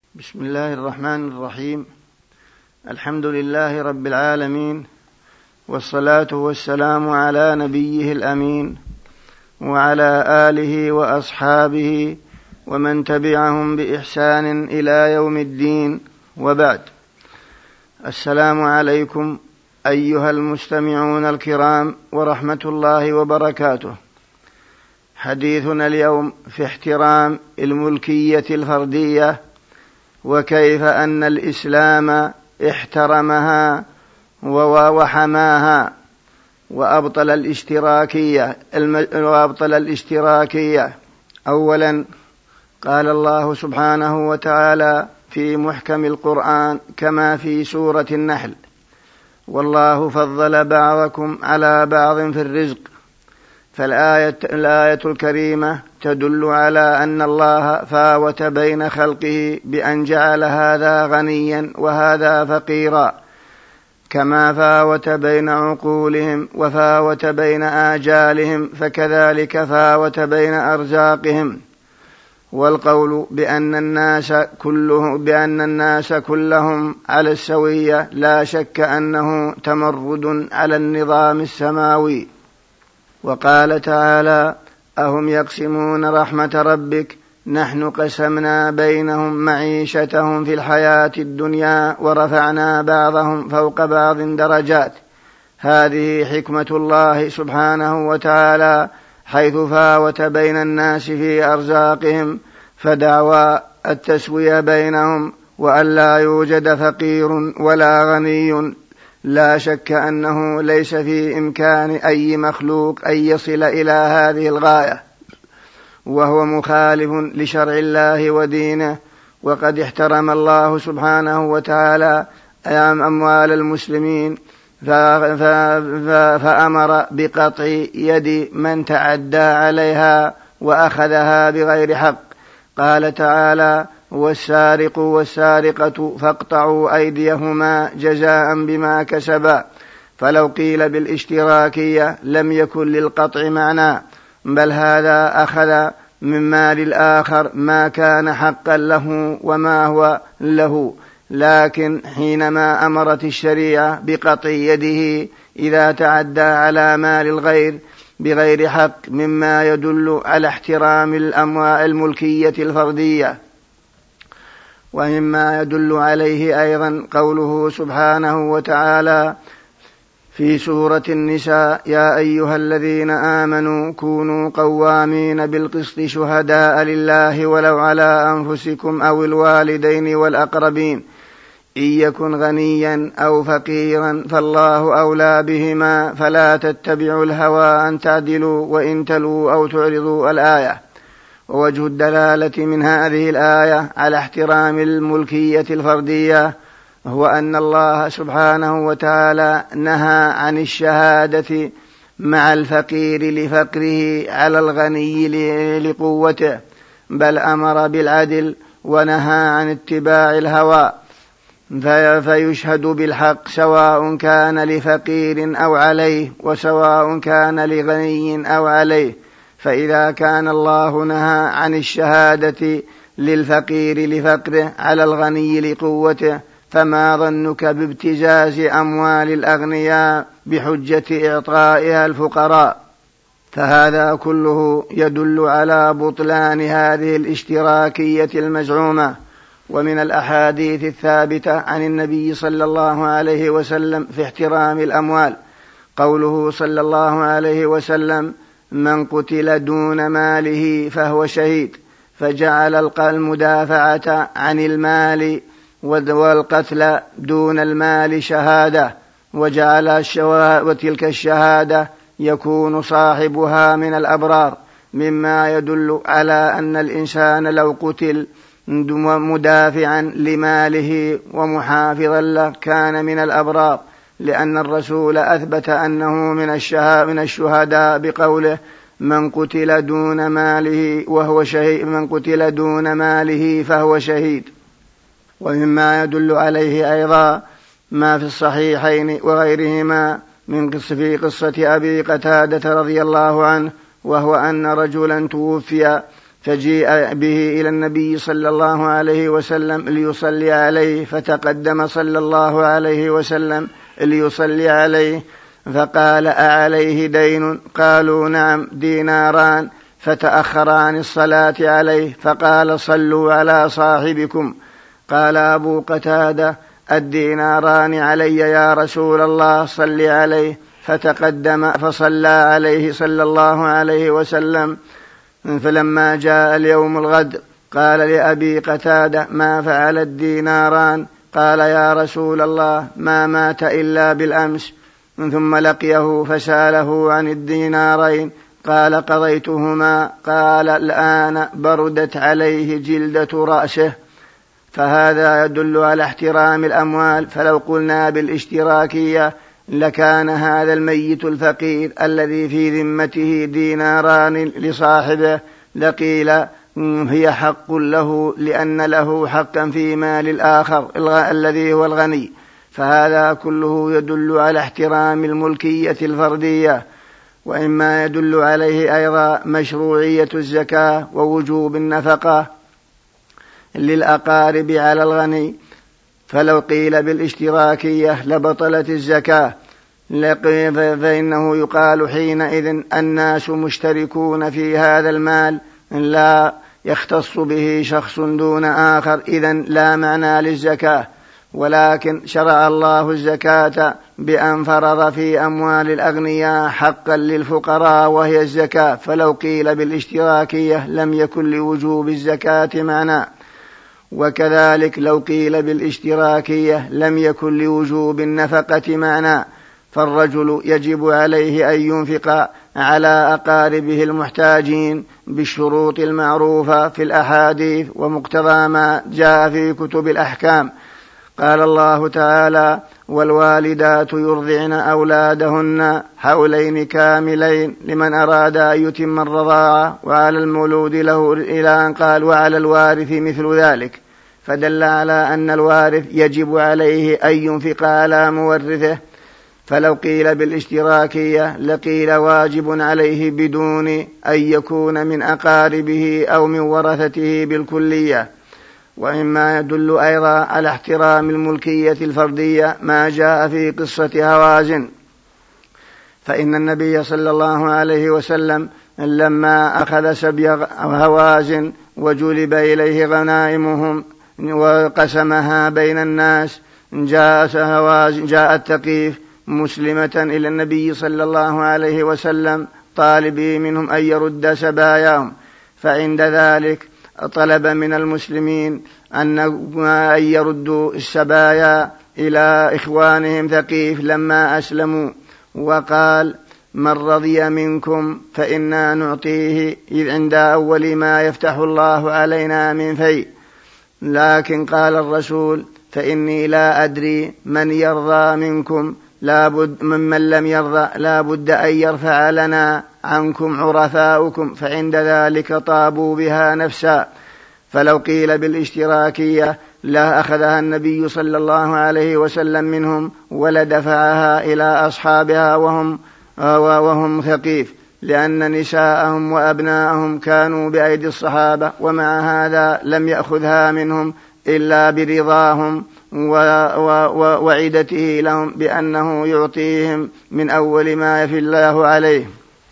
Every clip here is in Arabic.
بسم الله الرحمن الرحيم. الحمد لله رب العالمين، والصلاة والسلام على نبيه الأمين وعلى آله وأصحابه ومن تبعهم بإحسان إلى يوم الدين، وبعد. السلام عليكم أيها المستمعون الكرام ورحمة الله وبركاته. حديثنا اليوم في احترام الملكية الفردية، وكيف أن الإسلام احترمها وحماها وأبطل الاشتراكية. أولا، قال الله سبحانه وتعالى في محكم القرآن كما في سورة النحل: والله فضل بعضكم على بعض في الرزق. فالآية الكريمة تدل على أن الله فاوت بين خلقه بأن جعل هذا غنيا وهذا فقيرا، كما فاوت بين عقولهم وفاوت بين آجالهم، فكذلك فاوت بين أرزاقهم. والقول بأن الناس كلهم على السوية لا شك أنه تمرد على النظام السماوي. وقال تعالى: أهم يقسمون رحمة ربك نحن قسمنا بينهم معيشتهم في الحياة الدنيا ورفعنا بعضهم فوق بعض درجات. هذه حكمة الله سبحانه وتعالى، حيث فاوت بين الناس في أرزاقهم، فدعوى التسوية بينهم وأن لا يوجد فقير ولا غني لا شك أنه ليس في إمكان أي مخلوق أن يصل إلى هذه الغاية، وهو مخالف لشرع الله ودينه. وقد احترم الله سبحانه وتعالى أموال المسلمين، فأمر بقطع يد من تعدى عليها وأخذها بغير حق. قال تعالى: والسارق والسارقة فاقطعوا أيديهما جزاء بما كسبا. فلو قيل بالاشتراكية لم يكن للقطع معنى، بل هذا أخذ من مال الآخر ما كان حقا له وما هو له. لكن حينما أمرت الشريعة بقطع يده إذا تعدى على مال الغير بغير حق، مما يدل على احترام الملكية الفردية. ومما يدل عليه أيضا قوله سبحانه وتعالى في سورة النساء: يا أيها الذين آمنوا كونوا قوامين بالقسط شهداء لله ولو على أنفسكم أو الوالدين والأقربين إن يكن غنيا أو فقيرا فالله أولى بهما فلا تتبعوا الهوى أن تعدلوا وإن تلوا أو تعرضوا. الآية. ووجه الدلالة من هذه الآية على احترام الملكية الفردية هو أن الله سبحانه وتعالى نهى عن الشهادة مع الفقير لفقره على الغني لقوته، بل أمر بالعدل ونهى عن اتباع الهوى، فيشهد بالحق سواء كان لفقير أو عليه وسواء كان لغني أو عليه. فإذا كان الله نهى عن الشهادة للفقير لفقره على الغني لقوته، فما ظنك بابتزاز أموال الأغنياء بحجة إعطائها الفقراء؟ فهذا كله يدل على بطلان هذه الاشتراكية المزعومة. ومن الأحاديث الثابتة عن النبي صلى الله عليه وسلم في احترام الأموال قوله صلى الله عليه وسلم: من قتل دون ماله فهو شهيد، فجعل المدافعة عن المال والقتل دون المال شهادة، وتلك الشهادة يكون صاحبها من الأبرار، مما يدل على أن الإنسان لو قتل مدافعا لماله ومحافظا له كان من الأبرار، لأن الرسول أثبت أنه من الشهداء بقوله: من قتل دون ماله وهو شهيد، من قتل دون ماله فهو شهيد. ومما يدل عليه أيضا ما في الصحيحين وغيرهما في قصة أبي قتادة رضي الله عنه، وهو أن رجلا توفي فجيء به إلى النبي صلى الله عليه وسلم ليصلي عليه، فتقدم صلى الله عليه وسلم ليصلي عليه، فقال: أعليه دين؟ قالوا: نعم، 2 ديناران. فتأخر عن الصلاة عليه، فقال: صلوا على صاحبكم. قال أبو قتادة: 2 ديناران علي يا رسول الله، صل عليه. فتقدم فصلى عليه صلى الله عليه وسلم. فلما جاء اليوم الغد قال لأبي قتادة: ما فعل 2 ديناران؟ قال: يا رسول الله، ما مات إلا بالأمس. ثم لقيه فسأله عن 2 دينارين، قال: قضيتهما. قال: الآن بردت عليه جلدة رأسه. فهذا يدل على احترام الأموال. فلو قلنا بالاشتراكية لكان هذا الميت الفقير الذي في ذمته 2 ديناران لصاحبه لقيل هي حق له، لأن له حقا في مال الآخر الذي هو الغني. فهذا كله يدل على احترام الملكية الفردية. وإما يدل عليه أيضا مشروعية الزكاة ووجوب النفقة للأقارب على الغني. فلو قيل بالاشتراكية لبطلت الزكاة، فإنه يقال حينئذ الناس مشتركون في هذا المال، لا يختص به شخص دون آخر، إذن لا معنى للزكاة. ولكن شرع الله الزكاة بأن فرض في أموال الأغنياء حقا للفقراء وهي الزكاة. فلو قيل بالاشتراكية لم يكن لوجوب الزكاة معنى. وكذلك لو قيل بالاشتراكية لم يكن لوجوب النفقة معنى. فالرجل يجب عليه أن ينفق على أقاربه المحتاجين بالشروط المعروفة في الأحاديث ومقتضى ما جاء في كتب الأحكام. قال الله تعالى: والوالدات يرضعن أولادهن حولين كاملين لمن أراد أن يتم الرضاعة وعلى المولود له، إلى أن قال: وعلى الوارث مثل ذلك. فدل على أن الوارث يجب عليه أن ينفق على مورثه. فلو قيل بالاشتراكية لقيل واجب عليه بدون أن يكون من أقاربه أو من ورثته بالكلية. وإما يدل أيضا على احترام الملكية الفردية ما جاء في قصة هوازن. فإن النبي صلى الله عليه وسلم لما أخذ سبي هوازن وجلب إليه غنائمهم وقسمها بين الناس، جاءت ثقيف مسلمة إلى النبي صلى الله عليه وسلم طالبي منهم أن يرد سباياهم. فعند ذلك طلب من المسلمين أن يردوا السبايا إلى إخوانهم ثقيف لما أسلموا، وقال: من رضي منكم فإنا نعطيه إذ عند أول ما يفتح الله علينا من فيء. لكن قال الرسول: فإني لا أدري من يرضى منكم، ممن لم يرضى لا بد أن يرفع لنا عنكم عرفاؤكم. فعند ذلك طابوا بها نفسا. فلو قيل بالاشتراكية لا أخذها النبي صلى الله عليه وسلم منهم ولدفعها إلى أصحابها وهم ثقيف، لأن نساءهم وأبناءهم كانوا بأيدي الصحابة، ومع هذا لم يأخذها منهم إلا برضاهم وعدته لهم بأنه يعطيهم من أول ما يفي الله عليه.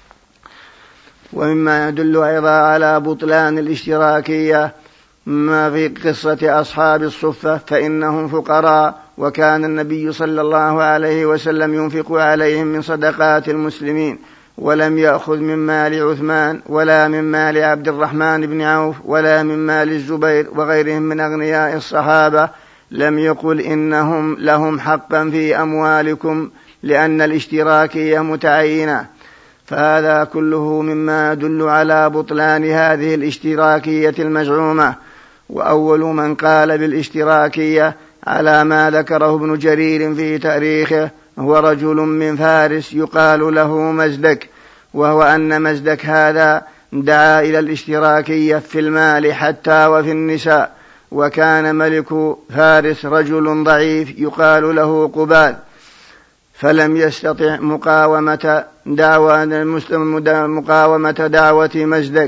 ومما يدل أيضا على بطلان الاشتراكية ما في قصة أصحاب الصفة، فإنهم فقراء، وكان النبي صلى الله عليه وسلم ينفق عليهم من صدقات المسلمين، ولم يأخذ من مال عثمان ولا من مال عبد الرحمن بن عوف ولا من مال الزبير وغيرهم من أغنياء الصحابة. لم يقل إنهم لهم حقا في أموالكم، لأن الاشتراكية متعينة. فهذا كله مما يدل على بطلان هذه الاشتراكية المزعومة. وأول من قال بالاشتراكية على ما ذكره ابن جرير في تاريخه هو رجل من فارس يقال له مزدك، وهو أن مزدك هذا دعا إلى الاشتراكية في المال حتى وفي النساء. وكان ملك فارس رجل ضعيف يقال له قبال، فلم يستطع مقاومة دعوة مزدك،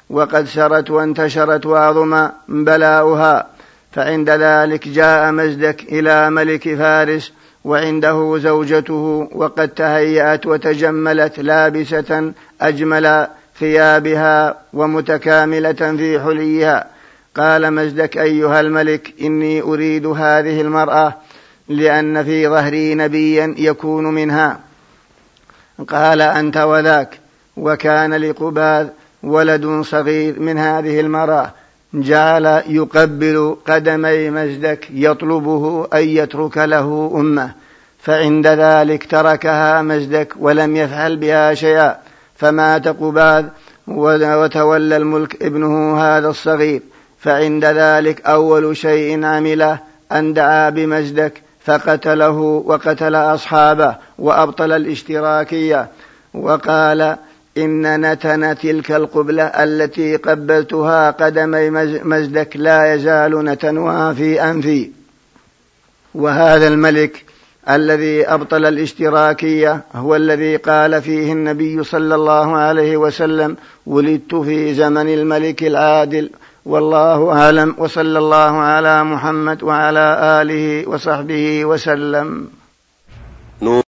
وقد سرت وانتشرت وعظم بلاؤها. فعند ذلك جاء مزدك إلى ملك فارس وعنده زوجته وقد تهيأت وتجملت لابسة أجمل ثيابها ومتكاملة في حليها. قال مزدك: أيها الملك، إني أريد هذه المرأة لأن في ظهري نبيا يكون منها. قال: أنت وذاك. وكان لقباذ ولد صغير من هذه المرأة، جعل يقبل قدمي مزدك يطلبه أن يترك له أمه. فعند ذلك تركها مزدك ولم يفعل بها شيئا. فمات قباذ وتولى الملك ابنه هذا الصغير. فعند ذلك أول شيء عمله أن دعا بمزدك فقتله وقتل أصحابه وأبطل الاشتراكية، وقال: إن نتن تلك القبلة التي قبلتها قدمي مزدك لا يزال نتنها في أنفي. وهذا الملك الذي أبطل الاشتراكية هو الذي قال فيه النبي صلى الله عليه وسلم: ولدت في زمن الملك العادل. والله أعلم، وصلى الله على محمد وعلى آله وصحبه وسلم.